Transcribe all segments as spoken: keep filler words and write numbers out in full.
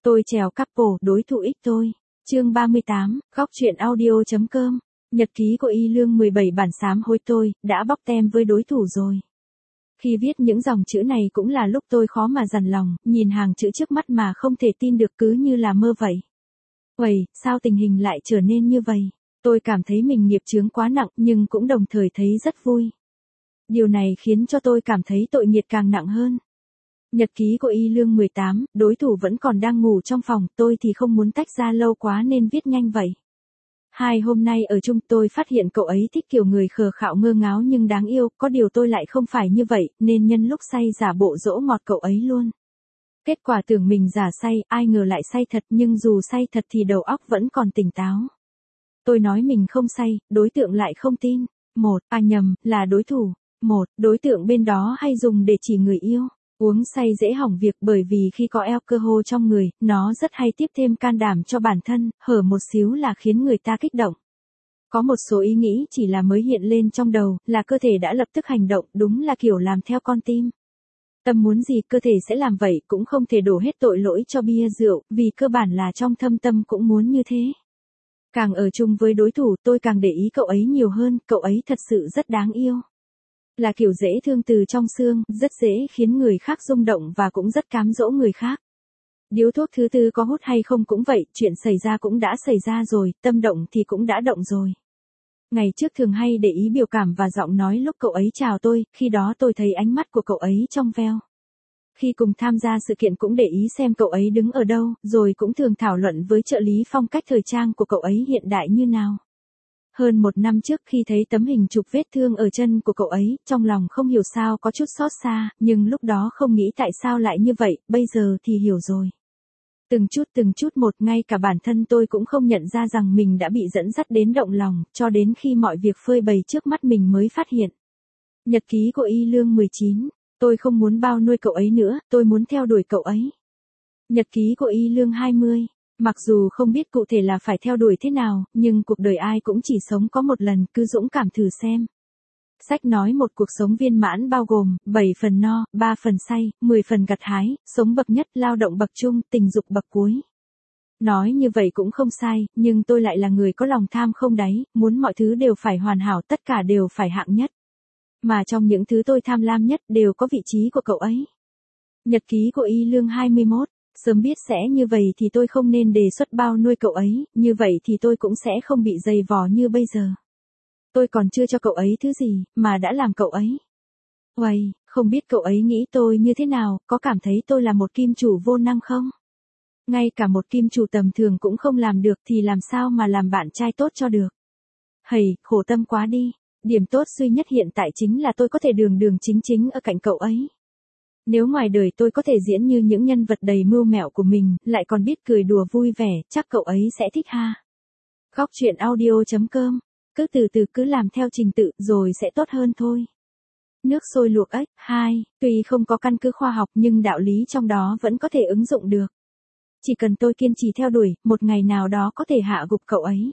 Tôi trèo couple, đối thủ ích tôi. Chương ba mươi tám, góc truyện audio.com. Nhật ký của Y Lương mười bảy bản sám hối tôi, đã bóc tem với đối thủ rồi. Khi viết những dòng chữ này cũng là lúc tôi khó mà dằn lòng, nhìn hàng chữ trước mắt mà không thể tin được cứ như là mơ vậy. Uầy, sao tình hình lại trở nên như vậy? Tôi cảm thấy mình nghiệp chướng quá nặng nhưng cũng đồng thời thấy rất vui. Điều này khiến cho tôi cảm thấy tội nghiệp càng nặng hơn. Nhật ký của Y Lương mười tám, đối thủ vẫn còn đang ngủ trong phòng, tôi thì không muốn tách ra lâu quá nên viết nhanh vậy. Hai hôm nay ở chung tôi phát hiện cậu ấy thích kiểu người khờ khạo ngơ ngáo nhưng đáng yêu, có điều tôi lại không phải như vậy, nên nhân lúc say giả bộ dỗ ngọt cậu ấy luôn. Kết quả tưởng mình giả say, ai ngờ lại say thật nhưng dù say thật thì đầu óc vẫn còn tỉnh táo. Tôi nói mình không say, đối tượng lại không tin. Một, à nhầm, là đối thủ. Một, đối tượng bên đó hay dùng để chỉ người yêu. Uống say dễ hỏng việc bởi vì khi có alcohol trong người, nó rất hay tiếp thêm can đảm cho bản thân, hở một xíu là khiến người ta kích động. Có một số ý nghĩ chỉ là mới hiện lên trong đầu, là cơ thể đã lập tức hành động, đúng là kiểu làm theo con tim. Tâm muốn gì cơ thể sẽ làm vậy, cũng không thể đổ hết tội lỗi cho bia rượu, vì cơ bản là trong thâm tâm cũng muốn như thế. Càng ở chung với đối thủ tôi càng để ý cậu ấy nhiều hơn, cậu ấy thật sự rất đáng yêu. Là kiểu dễ thương từ trong xương, rất dễ khiến người khác rung động và cũng rất cám dỗ người khác. Điếu thuốc thứ tư có hút hay không cũng vậy, chuyện xảy ra cũng đã xảy ra rồi, tâm động thì cũng đã động rồi. Ngày trước thường hay để ý biểu cảm và giọng nói lúc cậu ấy chào tôi, khi đó tôi thấy ánh mắt của cậu ấy trong veo. Khi cùng tham gia sự kiện cũng để ý xem cậu ấy đứng ở đâu, rồi cũng thường thảo luận với trợ lý phong cách thời trang của cậu ấy hiện đại như nào. Hơn một năm trước khi thấy tấm hình chụp vết thương ở chân của cậu ấy, trong lòng không hiểu sao có chút xót xa, nhưng lúc đó không nghĩ tại sao lại như vậy, bây giờ thì hiểu rồi. Từng chút từng chút một, ngay cả bản thân tôi cũng không nhận ra rằng mình đã bị dẫn dắt đến động lòng, cho đến khi mọi việc phơi bày trước mắt mình mới phát hiện. Nhật ký của Y Lương mười chín, tôi không muốn bao nuôi cậu ấy nữa, tôi muốn theo đuổi cậu ấy. Nhật ký của Y Lương hai mươi. Mặc dù không biết cụ thể là phải theo đuổi thế nào, nhưng cuộc đời ai cũng chỉ sống có một lần, cứ dũng cảm thử xem. Sách nói một cuộc sống viên mãn bao gồm bảy phần no, ba phần say, mười phần gặt hái, sống bậc nhất, lao động bậc trung, tình dục bậc cuối. Nói như vậy cũng không sai, nhưng tôi lại là người có lòng tham không đáy, muốn mọi thứ đều phải hoàn hảo, tất cả đều phải hạng nhất. Mà trong những thứ tôi tham lam nhất đều có vị trí của cậu ấy. Nhật ký của Y Lương hai mươi mốt. Sớm biết sẽ như vậy thì tôi không nên đề xuất bao nuôi cậu ấy, như vậy thì tôi cũng sẽ không bị dày vò như bây giờ. Tôi còn chưa cho cậu ấy thứ gì, mà đã làm cậu ấy. Uầy, không biết cậu ấy nghĩ tôi như thế nào, có cảm thấy tôi là một kim chủ vô năng không? Ngay cả một kim chủ tầm thường cũng không làm được thì làm sao mà làm bạn trai tốt cho được. Hầy, khổ tâm quá đi. Điểm tốt duy nhất hiện tại chính là tôi có thể đường đường chính chính ở cạnh cậu ấy. Nếu ngoài đời tôi có thể diễn như những nhân vật đầy mưu mẹo của mình, lại còn biết cười đùa vui vẻ, chắc cậu ấy sẽ thích ha. Góc truyện audio.com. Cứ từ từ cứ làm theo trình tự, rồi sẽ tốt hơn thôi. Nước sôi luộc ếch. Hai. Tuy không có căn cứ khoa học nhưng đạo lý trong đó vẫn có thể ứng dụng được. Chỉ cần tôi kiên trì theo đuổi, một ngày nào đó có thể hạ gục cậu ấy.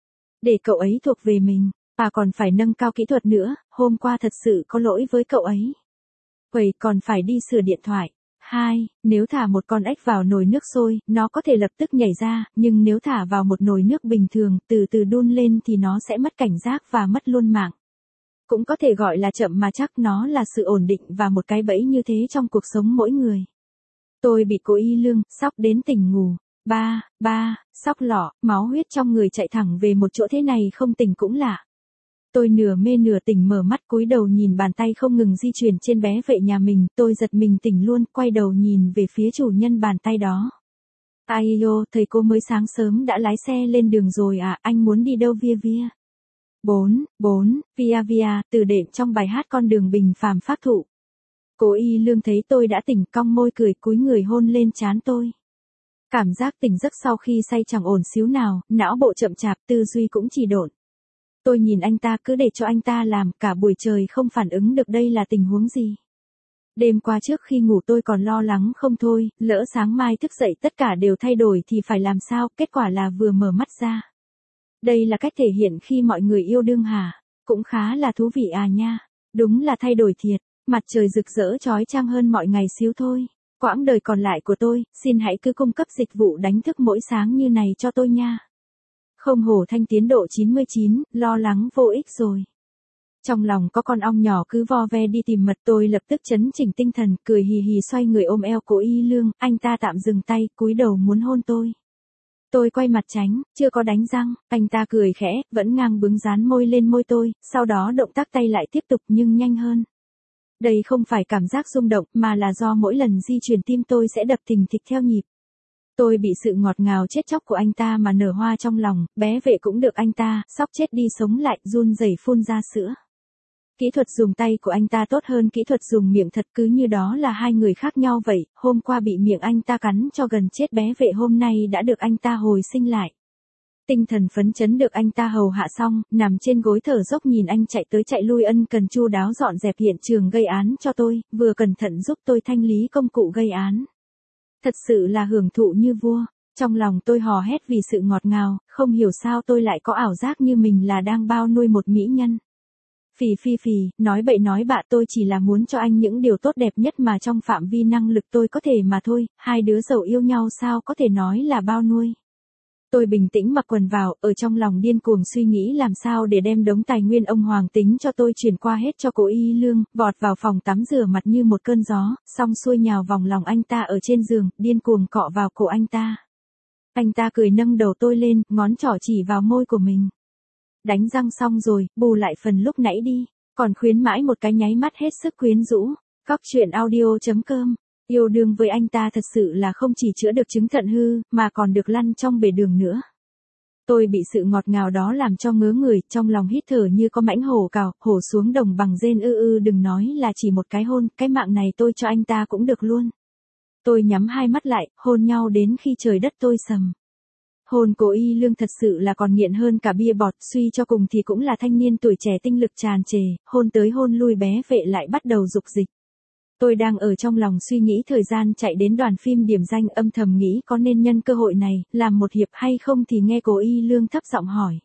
Để cậu ấy thuộc về mình, và còn phải nâng cao kỹ thuật nữa, hôm qua thật sự có lỗi với cậu ấy. Vậy còn phải đi sửa điện thoại. Hai. Nếu thả một con ếch vào nồi nước sôi, nó có thể lập tức nhảy ra, nhưng nếu thả vào một nồi nước bình thường, từ từ đun lên thì nó sẽ mất cảnh giác và mất luôn mạng. Cũng có thể gọi là chậm mà chắc, nó là sự ổn định và một cái bẫy như thế trong cuộc sống mỗi người. Tôi bị cô Y Lương sóc đến tỉnh ngủ. Ba, ba, sóc lọ, máu huyết trong người chạy thẳng về một chỗ, thế này không tỉnh cũng lạ. Tôi nửa mê nửa tỉnh mở mắt cúi đầu nhìn bàn tay không ngừng di chuyển trên bé vậy nhà mình, tôi giật mình tỉnh luôn, quay đầu nhìn về phía chủ nhân bàn tay đó. Ai yo, thầy cô mới sáng sớm đã lái xe lên đường rồi à, anh muốn đi đâu via via? Bốn, bốn, via via, từ đệm trong bài hát Con đường bình phàm phác thụ. Cô Y Lương thấy tôi đã tỉnh, cong môi cười, cúi người hôn lên trán tôi. Cảm giác tỉnh giấc sau khi say chẳng ổn xíu nào, não bộ chậm chạp, tư duy cũng trì độn. Tôi nhìn anh ta, cứ để cho anh ta làm, cả buổi trời không phản ứng được, đây là tình huống gì. Đêm qua trước khi ngủ tôi còn lo lắng không thôi, lỡ sáng mai thức dậy tất cả đều thay đổi thì phải làm sao, kết quả là vừa mở mắt ra. Đây là cách thể hiện khi mọi người yêu đương hả? Cũng khá là thú vị à nha. Đúng là thay đổi thiệt, mặt trời rực rỡ chói chang hơn mọi ngày xíu thôi. Quãng đời còn lại của tôi, xin hãy cứ cung cấp dịch vụ đánh thức mỗi sáng như này cho tôi nha. Không hổ thanh tiến độ chín mươi chín, lo lắng vô ích rồi. Trong lòng có con ong nhỏ cứ vo ve đi tìm mật, tôi lập tức chấn chỉnh tinh thần, cười hì hì xoay người ôm eo Cố Y Lương, anh ta tạm dừng tay, cúi đầu muốn hôn tôi. Tôi quay mặt tránh, chưa có đánh răng, anh ta cười khẽ, vẫn ngang bướng dán môi lên môi tôi, sau đó động tác tay lại tiếp tục nhưng nhanh hơn. Đây không phải cảm giác rung động mà là do mỗi lần di chuyển tim tôi sẽ đập thình thịch theo nhịp. Tôi bị sự ngọt ngào chết chóc của anh ta mà nở hoa trong lòng, bé vệ cũng được anh ta, sóc chết đi sống lại, run rẩy phun ra sữa. Kỹ thuật dùng tay của anh ta tốt hơn kỹ thuật dùng miệng thật, cứ như đó là hai người khác nhau vậy, hôm qua bị miệng anh ta cắn cho gần chết bé vệ hôm nay đã được anh ta hồi sinh lại. Tinh thần phấn chấn được anh ta hầu hạ xong, nằm trên gối thở dốc nhìn anh chạy tới chạy lui ân cần chu đáo dọn dẹp hiện trường gây án cho tôi, vừa cẩn thận giúp tôi thanh lý công cụ gây án. Thật sự là hưởng thụ như vua, trong lòng tôi hò hét vì sự ngọt ngào, không hiểu sao tôi lại có ảo giác như mình là đang bao nuôi một mỹ nhân. Phì phì phì, nói bậy nói bạ, tôi chỉ là muốn cho anh những điều tốt đẹp nhất mà trong phạm vi năng lực tôi có thể mà thôi, hai đứa giàu yêu nhau sao có thể nói là bao nuôi. Tôi bình tĩnh mặc quần vào, ở trong lòng điên cuồng suy nghĩ làm sao để đem đống tài nguyên ông Hoàng tính cho tôi chuyển qua hết cho Cố Y Lương, vọt vào phòng tắm rửa mặt như một cơn gió, xong xuôi nhào vòng lòng anh ta ở trên giường, điên cuồng cọ vào cổ anh ta. Anh ta cười nâng đầu tôi lên, ngón trỏ chỉ vào môi của mình. Đánh răng xong rồi, bù lại phần lúc nãy đi, còn khuyến mãi một cái nháy mắt hết sức quyến rũ. Cóc truyện audio chấm com. Yêu đương với anh ta thật sự là không chỉ chữa được chứng thận hư, mà còn được lăn trong bể đường nữa. Tôi bị sự ngọt ngào đó làm cho ngớ người, trong lòng hít thở như có mãnh hổ cào, hổ xuống đồng bằng rên ư ư, đừng nói là chỉ một cái hôn, cái mạng này tôi cho anh ta cũng được luôn. Tôi nhắm hai mắt lại, hôn nhau đến khi trời đất tôi sầm. Hôn Cố Y Lương thật sự là còn nghiện hơn cả bia bọt, suy cho cùng thì cũng là thanh niên tuổi trẻ tinh lực tràn trề, hôn tới hôn lui bé vệ lại bắt đầu dục dịch. Tôi đang ở trong lòng suy nghĩ thời gian chạy đến đoàn phim điểm danh, âm thầm nghĩ có nên nhân cơ hội này, làm một hiệp hay không thì nghe Cố Y Lương thấp giọng hỏi.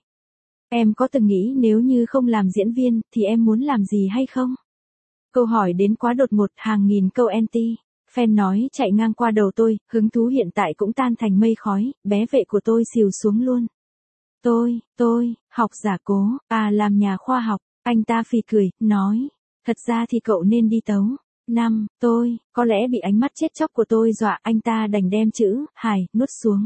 Em có từng nghĩ nếu như không làm diễn viên, thì em muốn làm gì hay không? Câu hỏi đến quá đột ngột, hàng nghìn câu anti. Fan nói chạy ngang qua đầu tôi, hứng thú hiện tại cũng tan thành mây khói, bé vệ của tôi xìu xuống luôn. Tôi, tôi, học giả Cố, à làm nhà khoa học, anh ta phì cười, nói. Thật ra thì cậu nên đi tấu. Năm, tôi, có lẽ bị ánh mắt chết chóc của tôi dọa, anh ta đành đem chữ, hài, nuốt xuống.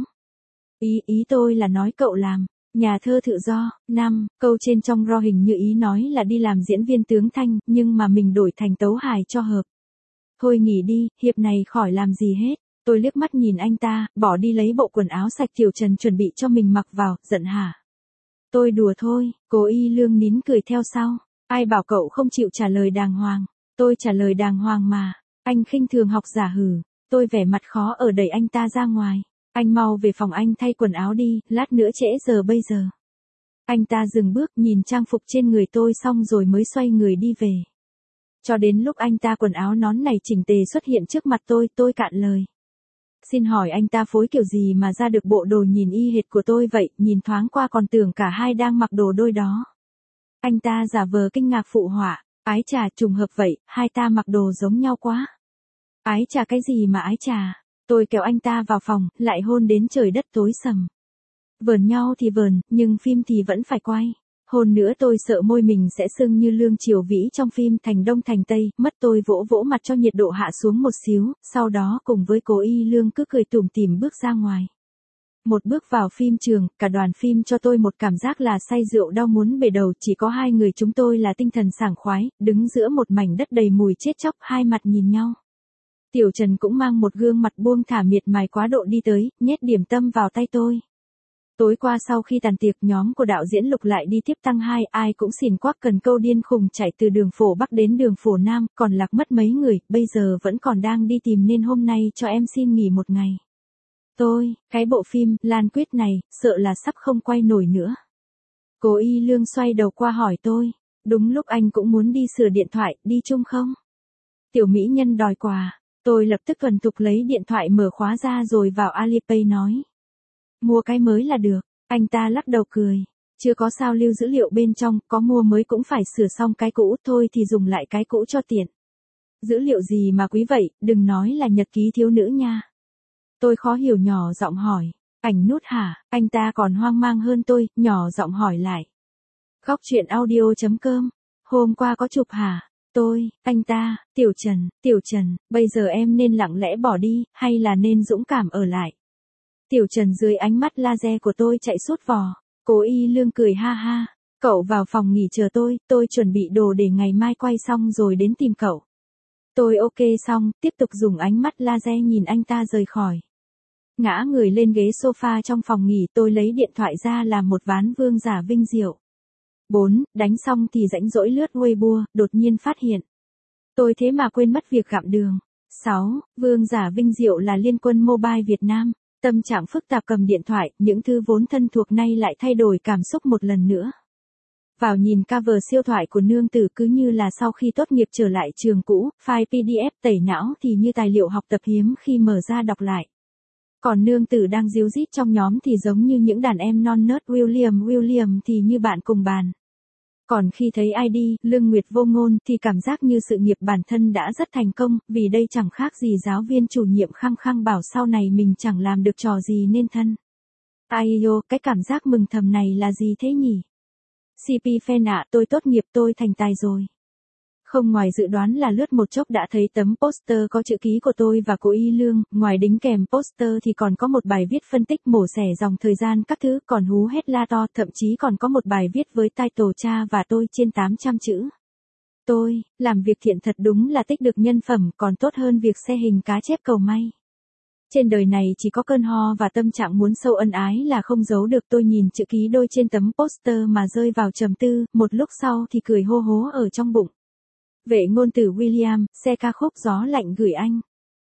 Ý, ý tôi là nói cậu làm. Nhà thơ tự do. Năm, câu trên trong ro hình như ý nói là đi làm diễn viên tướng thanh, nhưng mà mình đổi thành tấu hài cho hợp. Thôi nghỉ đi, hiệp này khỏi làm gì hết. Tôi liếc mắt nhìn anh ta, bỏ đi lấy bộ quần áo sạch Tiểu Trần chuẩn bị cho mình mặc vào, giận hả? Tôi đùa thôi, Cố Y Lương nín cười theo sau. Ai bảo cậu không chịu trả lời đàng hoàng? Tôi trả lời đàng hoàng mà. Anh khinh thường học giả hử. Tôi vẻ mặt khó ở đẩy anh ta ra ngoài. Anh mau về phòng anh thay quần áo đi, lát nữa trễ giờ bây giờ. Anh ta dừng bước nhìn trang phục trên người tôi xong rồi mới xoay người đi về. Cho đến lúc anh ta quần áo nón này chỉnh tề xuất hiện trước mặt tôi, tôi cạn lời. Xin hỏi anh ta phối kiểu gì mà ra được bộ đồ nhìn y hệt của tôi vậy, nhìn thoáng qua còn tưởng cả hai đang mặc đồ đôi đó. Anh ta giả vờ kinh ngạc phụ họa, ái chà trùng hợp vậy, hai ta mặc đồ giống nhau quá. Ái chà cái gì mà ái chà, tôi kéo anh ta vào phòng, lại hôn đến trời đất tối sầm. Vờn nhau thì vờn, nhưng phim thì vẫn phải quay. Hôn nữa tôi sợ môi mình sẽ sưng như Lương Triều Vĩ trong phim Thành Đông Thành Tây, mất tôi vỗ vỗ mặt cho nhiệt độ hạ xuống một xíu, sau đó cùng với Cố Y Lương cứ cười tủm tỉm bước ra ngoài. Một bước vào phim trường, cả đoàn phim cho tôi một cảm giác là say rượu đau muốn bể đầu, chỉ có hai người chúng tôi là tinh thần sảng khoái, đứng giữa một mảnh đất đầy mùi chết chóc, hai mặt nhìn nhau. Tiểu Trần cũng mang một gương mặt buông thả miệt mài quá độ đi tới, nhét điểm tâm vào tay tôi. Tối qua sau khi tàn tiệc, nhóm của đạo diễn Lục lại đi tiếp tăng hai, ai cũng xỉn quắc cần câu điên khùng chạy từ đường phổ Bắc đến đường phổ Nam, còn lạc mất mấy người, bây giờ vẫn còn đang đi tìm nên hôm nay cho em xin nghỉ một ngày. Tôi, cái bộ phim Lan Quyết này, sợ là sắp không quay nổi nữa. Cố Y Lương xoay đầu qua hỏi tôi, đúng lúc anh cũng muốn đi sửa điện thoại, đi chung không? Tiểu mỹ nhân đòi quà, tôi lập tức thuần thục lấy điện thoại mở khóa ra rồi vào Alipay nói. Mua cái mới là được, anh ta lắc đầu cười, chưa có sao lưu dữ liệu bên trong, có mua mới cũng phải sửa xong cái cũ, thôi thì dùng lại cái cũ cho tiện. Dữ liệu gì mà quý vậy, đừng nói là nhật ký thiếu nữ nha. Tôi khó hiểu nhỏ giọng hỏi. Ảnh nút hả? Anh ta còn hoang mang hơn tôi, nhỏ giọng hỏi lại. Góc chuyện audio.com. Hôm qua có chụp hả? Tôi, anh ta, Tiểu Trần, Tiểu Trần, bây giờ em nên lặng lẽ bỏ đi, hay là nên dũng cảm ở lại? Tiểu Trần dưới ánh mắt laser của tôi chạy sút vò. Cố Y Lương cười ha ha. Cậu vào phòng nghỉ chờ tôi, tôi chuẩn bị đồ để ngày mai quay xong rồi đến tìm cậu. Tôi ok xong, tiếp tục dùng ánh mắt laser nhìn anh ta rời khỏi. Ngã người lên ghế sofa trong phòng nghỉ, tôi lấy điện thoại ra làm một ván vương giả vinh diệu. bốn. Đánh xong thì rãnh rỗi lướt Weibo, đột nhiên phát hiện. Tôi thế mà quên mất việc gặm đường. sáu. Vương giả vinh diệu là Liên Quân Mobile Việt Nam. Tâm trạng phức tạp cầm điện thoại, những thứ vốn thân thuộc nay lại thay đổi cảm xúc một lần nữa. Vào nhìn cover siêu thoại của nương tử cứ như là sau khi tốt nghiệp trở lại trường cũ, file pê đê ép tẩy não thì như tài liệu học tập hiếm khi mở ra đọc lại. Còn nương tử đang díu dít trong nhóm thì giống như những đàn em non nớt William William thì như bạn cùng bàn. Còn khi thấy i đê, Lương Nguyệt vô ngôn thì cảm giác như sự nghiệp bản thân đã rất thành công, vì đây chẳng khác gì giáo viên chủ nhiệm khăng khăng bảo sau này mình chẳng làm được trò gì nên thân. Ai yo, cái cảm giác mừng thầm này là gì thế nhỉ? xê pê fan ạ, tôi tốt nghiệp, tôi thành tài rồi. Không ngoài dự đoán là lướt một chốc đã thấy tấm poster có chữ ký của tôi và Cố Y Lương, ngoài đính kèm poster thì còn có một bài viết phân tích mổ xẻ dòng thời gian các thứ, còn hú hét la to, thậm chí còn có một bài viết với title cha và tôi trên tám trăm chữ. Tôi, làm việc thiện thật đúng là tích được nhân phẩm, còn tốt hơn việc xe hình cá chép cầu may. Trên đời này chỉ có cơn ho và tâm trạng muốn sâu ân ái là không giấu được. Tôi nhìn chữ ký đôi trên tấm poster mà rơi vào trầm tư, một lúc sau thì cười hô hố ở trong bụng. Vệ ngôn tử William, xe ca khúc Gió Lạnh gửi anh.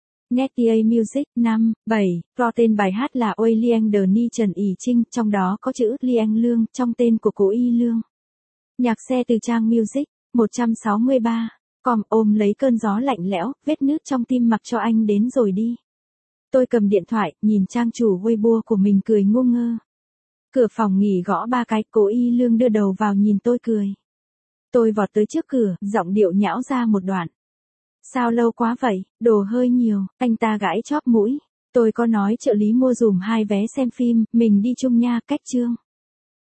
Netia Music, năm, bảy, pro tên bài hát là Ôi Liang Đờ Ni Trần Ý Trinh, trong đó có chữ Liang Lương, trong tên của Cố Y Lương. Nhạc xe từ trang Music, một trăm sáu mươi ba, com ôm lấy cơn gió lạnh lẽo, vết nứt trong tim mặc cho anh đến rồi đi. Tôi cầm điện thoại, nhìn trang chủ Weibo của mình cười ngu ngơ. Cửa phòng nghỉ gõ ba cái, Cố Y Lương đưa đầu vào nhìn tôi cười. Tôi vọt tới trước cửa, giọng điệu nhão ra một đoạn. Sao lâu quá vậy, đồ hơi nhiều, anh ta gãi chóp mũi. Tôi có nói trợ lý mua dùm hai vé xem phim, mình đi chung nha, cách chương.